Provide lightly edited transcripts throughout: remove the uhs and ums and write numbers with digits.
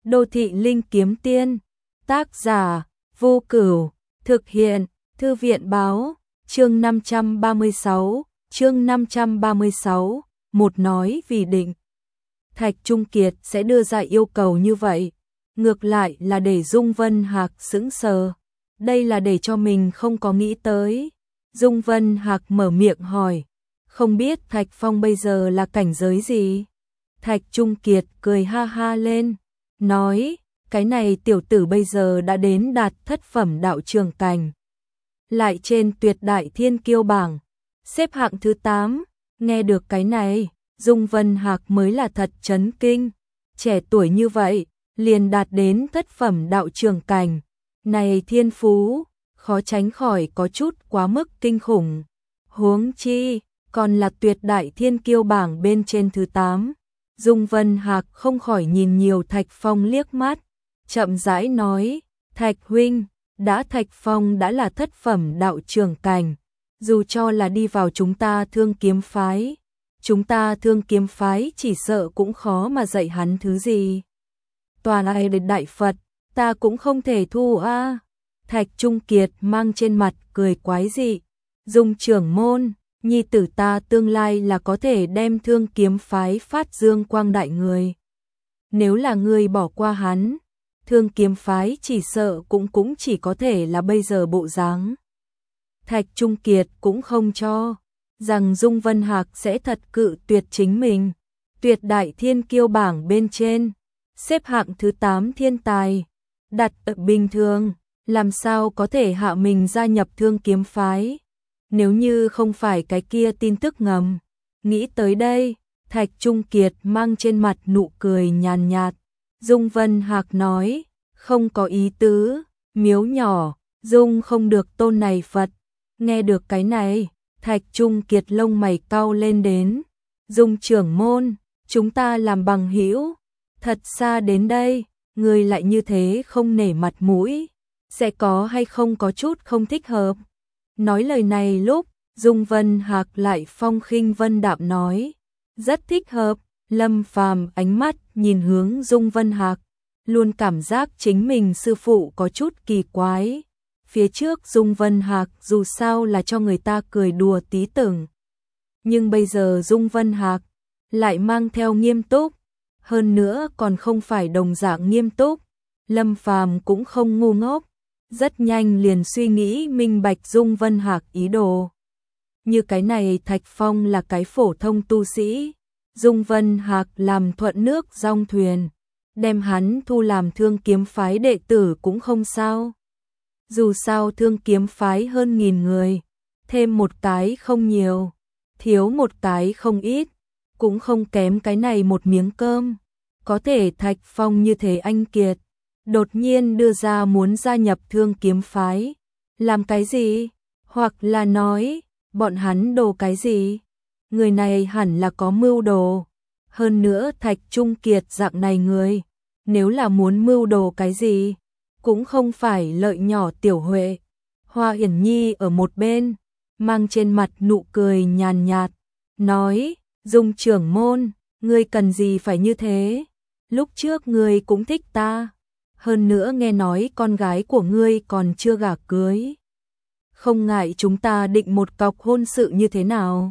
Đô thị linh kiếm tiên, tác giả, Vô Cửu, thực hiện, Thư viện báo, chương 536, một nói vì định. Thạch Trung Kiệt sẽ đưa ra yêu cầu như vậy, ngược lại là để Dung Vân Hạc sững sờ. Đây là để cho mình không có nghĩ tới. Dung Vân Hạc mở miệng hỏi, không biết Thạch Phong bây giờ là cảnh giới gì? Thạch Trung Kiệt cười ha ha lên, nói, cái này tiểu tử bây giờ đã đến đạt thất phẩm đạo trường cảnh. Lại trên tuyệt đại thiên kiêu bảng, xếp hạng thứ 8, nghe được cái này, Dung Vân Hạc mới là thật chấn kinh. Trẻ tuổi như vậy, liền đạt đến thất phẩm đạo trường cảnh. Này thiên phú, khó tránh khỏi có chút quá mức kinh khủng. Huống chi, còn là tuyệt đại thiên kiêu bảng bên trên thứ 8. Dung Vân Hạc không khỏi nhìn nhiều Thạch Phong liếc mắt, chậm rãi nói, Thạch huynh, Thạch Phong đã là thất phẩm đạo trường cảnh, dù cho là đi vào chúng ta Thương Kiếm phái, chúng ta Thương Kiếm phái chỉ sợ cũng khó mà dạy hắn thứ gì. Toàn ai đến đại Phật, ta cũng không thể thu a. Thạch Trung Kiệt mang trên mặt cười quái dị, Dung trưởng môn, nhi tử ta tương lai là có thể đem Thương Kiếm phái phát dương quang đại người. Nếu là người bỏ qua hắn, Thương Kiếm phái chỉ sợ cũng chỉ có thể là bây giờ bộ dáng. Thạch Trung Kiệt cũng không cho rằng Dung Vân Hạc sẽ thật cự tuyệt chính mình. Tuyệt đại thiên kiêu bảng bên trên, xếp hạng thứ 8 thiên tài, đặt ở bình thường, làm sao có thể hạ mình gia nhập Thương Kiếm phái. Nếu như không phải cái kia tin tức ngầm. Nghĩ tới đây, Thạch Trung Kiệt mang trên mặt nụ cười nhàn nhạt. Dung Vân Hạc nói, không có ý tứ, miếu nhỏ, Dung không được tôn này Phật. Nghe được cái này, Thạch Trung Kiệt lông mày cau lên đến. Dung trưởng môn, chúng ta làm bằng hữu, thật xa đến đây, người lại như thế không nể mặt mũi, sẽ có hay không có chút không thích hợp. Nói lời này lúc, Dung Vân Hạc lại phong khinh vân đạm nói, rất thích hợp. Lâm Phàm ánh mắt nhìn hướng Dung Vân Hạc, luôn cảm giác chính mình sư phụ có chút kỳ quái. Phía trước Dung Vân Hạc dù sao là cho người ta cười đùa tí tưởng, nhưng bây giờ Dung Vân Hạc lại mang theo nghiêm túc, hơn nữa còn không phải đồng dạng nghiêm túc. Lâm Phàm cũng không ngu ngốc, rất nhanh liền suy nghĩ minh bạch Dung Vân Hạc ý đồ. Như cái này Thạch Phong là cái phổ thông tu sĩ, Dung Vân Hạc làm thuận nước dong thuyền, đem hắn thu làm Thương Kiếm phái đệ tử cũng không sao. Dù sao Thương Kiếm phái hơn 1000 người, thêm một cái không nhiều, thiếu một cái không ít, cũng không kém cái này một miếng cơm. Có thể Thạch Phong như thế anh kiệt, đột nhiên đưa ra muốn gia nhập Thương Kiếm phái, làm cái gì? Hoặc là nói, bọn hắn đồ cái gì? Người này hẳn là có mưu đồ. Hơn nữa Thạch Trung Kiệt dạng này người, nếu là muốn mưu đồ cái gì, cũng không phải lợi nhỏ tiểu huệ. Hoa Yển Nhi ở một bên, mang trên mặt nụ cười nhàn nhạt, nói, Dung trưởng môn, ngươi cần gì phải như thế? Lúc trước ngươi cũng thích ta, hơn nữa nghe nói con gái của ngươi còn chưa gả cưới. Không ngại chúng ta định một cọc hôn sự như thế nào?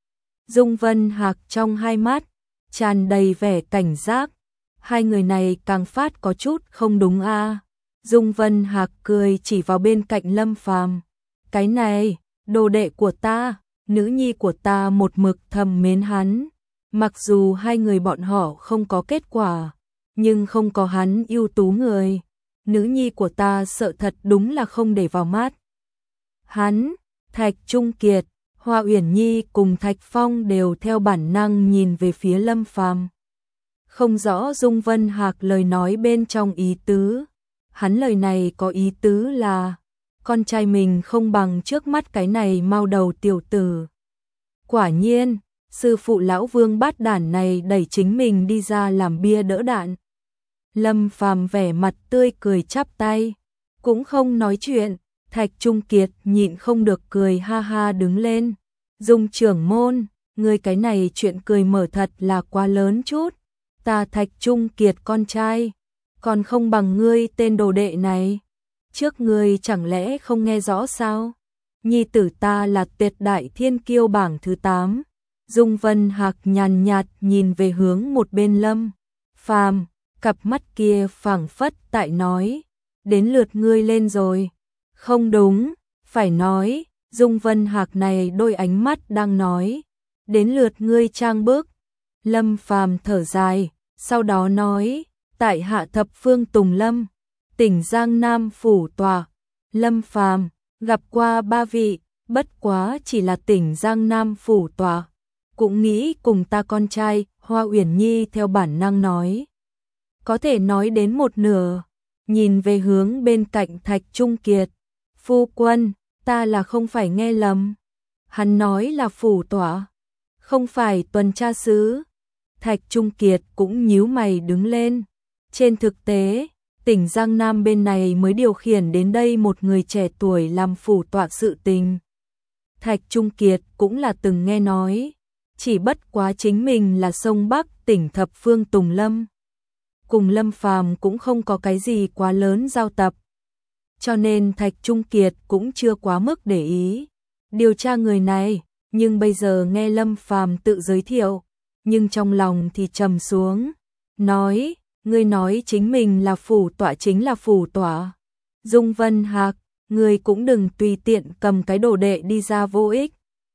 Dung Vân Hạc trong hai mắt tràn đầy vẻ cảnh giác, hai người này càng phát có chút không đúng a. Dung Vân Hạc cười chỉ vào bên cạnh Lâm Phàm, cái này, đồ đệ của ta, nữ nhi của ta một mực thầm mến hắn, mặc dù hai người bọn họ không có kết quả, nhưng không có hắn ưu tú người, nữ nhi của ta sợ thật đúng là không để vào mắt. Hắn, Thạch Trung Kiệt, Hoa Uyển Nhi cùng Thạch Phong đều theo bản năng nhìn về phía Lâm Phàm. Không rõ Dung Vân Hạc lời nói bên trong ý tứ. Hắn lời này có ý tứ là con trai mình không bằng trước mắt cái này mau đầu tiểu tử. Quả nhiên, sư phụ lão Vương bát đản này đẩy chính mình đi ra làm bia đỡ đạn. Lâm Phàm vẻ mặt tươi cười chắp tay, cũng không nói chuyện. Thạch Trung Kiệt nhịn không được cười ha ha đứng lên. Dung trưởng môn, người cái này chuyện cười mở thật là quá lớn chút. Ta Thạch Trung Kiệt con trai, còn không bằng ngươi tên đồ đệ này. Trước ngươi chẳng lẽ không nghe rõ sao? Nhi tử ta là tuyệt đại thiên kiêu bảng thứ 8. Dung Vân Hạc nhàn nhạt nhìn về hướng một bên Lâm Phàm, cặp mắt kia phảng phất tại nói, đến lượt ngươi lên rồi. Không đúng, phải nói, Dung Vân Hạc này đôi ánh mắt đang nói, đến lượt ngươi trang bước. Lâm Phàm thở dài, sau đó nói, tại hạ thập phương Tùng Lâm, tỉnh Giang Nam phủ tòa. Lâm Phàm gặp qua 3 vị, bất quá chỉ là tỉnh Giang Nam phủ tòa, cũng nghĩ cùng ta con trai. Hoa Uyển Nhi theo bản năng nói, có thể nói đến một nửa, nhìn về hướng bên cạnh Thạch Trung Kiệt. Phu quân, ta là không phải nghe lầm. Hắn nói là phủ tòa, không phải tuần tra sứ. Thạch Trung Kiệt cũng nhíu mày đứng lên. Trên thực tế, tỉnh Giang Nam bên này mới điều khiển đến đây một người trẻ tuổi làm phủ tọa sự tình. Thạch Trung Kiệt cũng là từng nghe nói, chỉ bất quá chính mình là sông Bắc tỉnh thập phương Tùng Lâm. Cùng Lâm Phàm cũng không có cái gì quá lớn giao tập. Cho nên Thạch Trung Kiệt cũng chưa quá mức để ý điều tra người này, nhưng bây giờ nghe Lâm Phàm tự giới thiệu, nhưng trong lòng thì trầm xuống, nói, ngươi nói chính mình là phủ tọa chính là phủ tọa. Dung Vân Hạc, ngươi cũng đừng tùy tiện cầm cái đồ đệ đi ra vô ích.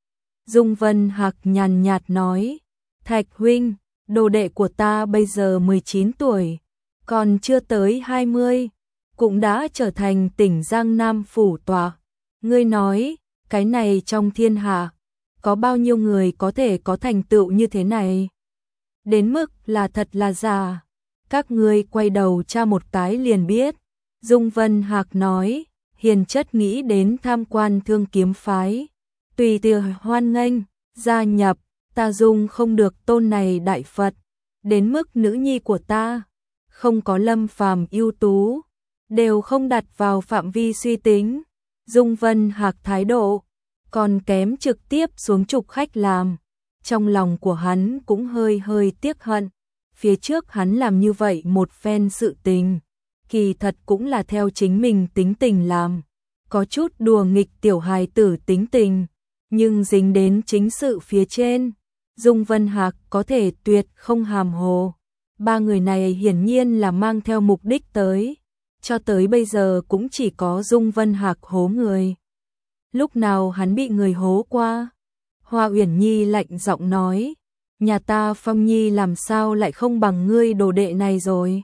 Dung Vân Hạc nhàn nhạt nói, Thạch huynh, đồ đệ của ta bây giờ 19 tuổi, còn chưa tới 20, cũng đã trở thành tỉnh Giang Nam phủ tọa. Ngươi nói, cái này trong thiên hạ, có bao nhiêu người có thể có thành tựu như thế này? Đến mức là thật là giả, các ngươi quay đầu tra một cái liền biết. Dung Vân Hạc nói, hiền chất nghĩ đến tham quan Thương Kiếm phái, tùy tiệc hoan nghênh, gia nhập, ta dung không được tôn này đại Phật, đến mức nữ nhi của ta, không có Lâm Phàm ưu tú, đều không đặt vào phạm vi suy tính. Dung Vân Hạc thái độ, còn kém trực tiếp xuống trục khách làm. Trong lòng của hắn cũng hơi hơi tiếc hận, phía trước hắn làm như vậy một phen sự tình, kỳ thật cũng là theo chính mình tính tình làm, có chút đùa nghịch tiểu hài tử tính tình, nhưng dính đến chính sự phía trên, Dung Vân Hạc có thể tuyệt không hàm hồ. 3 người này hiển nhiên là mang theo mục đích tới, cho tới bây giờ cũng chỉ có Dung Vân Hạc hố người. Lúc nào hắn bị người hố qua? Hoa Uyển Nhi lạnh giọng nói, nhà ta Phong Nhi làm sao lại không bằng ngươi đồ đệ này rồi?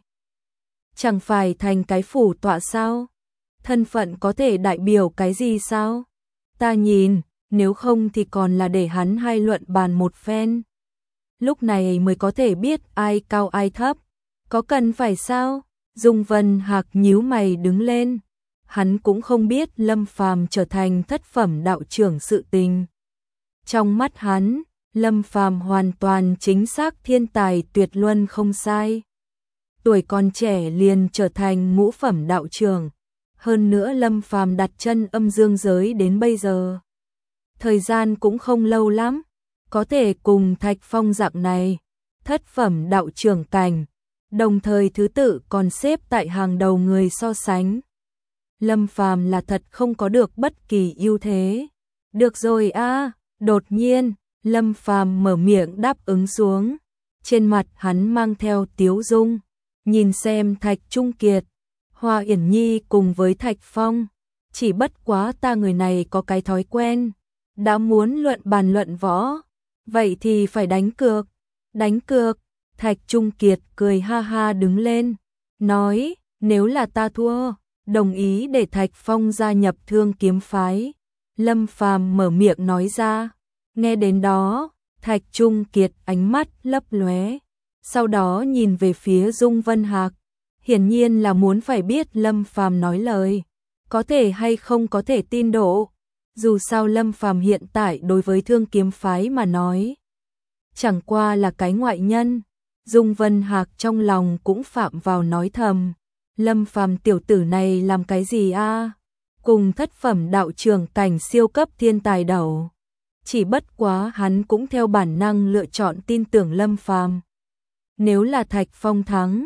Chẳng phải thành cái phủ tọa sao? Thân phận có thể đại biểu cái gì sao? Ta nhìn, nếu không thì còn là để hắn hai luận bàn một phen. Lúc này mới có thể biết ai cao ai thấp. Có cần phải sao? Dung Vân Hạc nhíu mày đứng lên. Hắn cũng không biết Lâm Phàm trở thành thất phẩm đạo trưởng sự tình. Trong mắt hắn, Lâm Phàm hoàn toàn chính xác thiên tài tuyệt luân không sai. Tuổi còn trẻ liền trở thành ngũ phẩm đạo trưởng. Hơn nữa Lâm Phàm đặt chân âm dương giới đến bây giờ, thời gian cũng không lâu lắm, có thể cùng Thạch Phong dạng này, thất phẩm đạo trưởng cảnh, đồng thời thứ tự còn xếp tại hàng đầu người so sánh. Lâm Phàm là thật không có được bất kỳ ưu thế. Được rồi a, đột nhiên, Lâm Phàm mở miệng đáp ứng xuống. Trên mặt hắn mang theo tiếu dung, nhìn xem Thạch Trung Kiệt, Hoa Uyển Nhi cùng với Thạch Phong, chỉ bất quá ta người này có cái thói quen, đã muốn luận bàn luận võ, vậy thì phải đánh cược. Đánh cược? Thạch Trung Kiệt cười ha ha đứng lên, nói, nếu là ta thua, đồng ý để Thạch Phong gia nhập Thương Kiếm phái. Lâm Phàm mở miệng nói ra, nghe đến đó, Thạch Trung Kiệt ánh mắt lấp lóe, sau đó nhìn về phía Dung Vân Hạc, hiển nhiên là muốn phải biết Lâm Phàm nói lời, có thể hay không có thể tin độ. Dù sao Lâm Phàm hiện tại đối với Thương Kiếm phái mà nói, chẳng qua là cái ngoại nhân. Dung Vân Hạc trong lòng cũng phạm vào nói thầm, Lâm Phàm tiểu tử này làm cái gì a? Cùng thất phẩm đạo trưởng cảnh siêu cấp thiên tài đầu. Chỉ bất quá hắn cũng theo bản năng lựa chọn tin tưởng Lâm Phàm. Nếu là Thạch Phong thắng,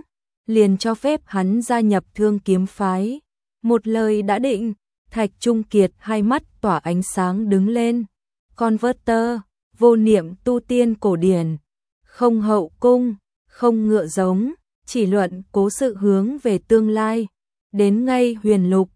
liền cho phép hắn gia nhập Thương Kiếm phái. Một lời đã định, Thạch Trung Kiệt hai mắt tỏa ánh sáng đứng lên. Converter, vô niệm tu tiên cổ điển, không hậu cung, không ngựa giống, chỉ luận cố sự hướng về tương lai. Đến ngay huyền lục,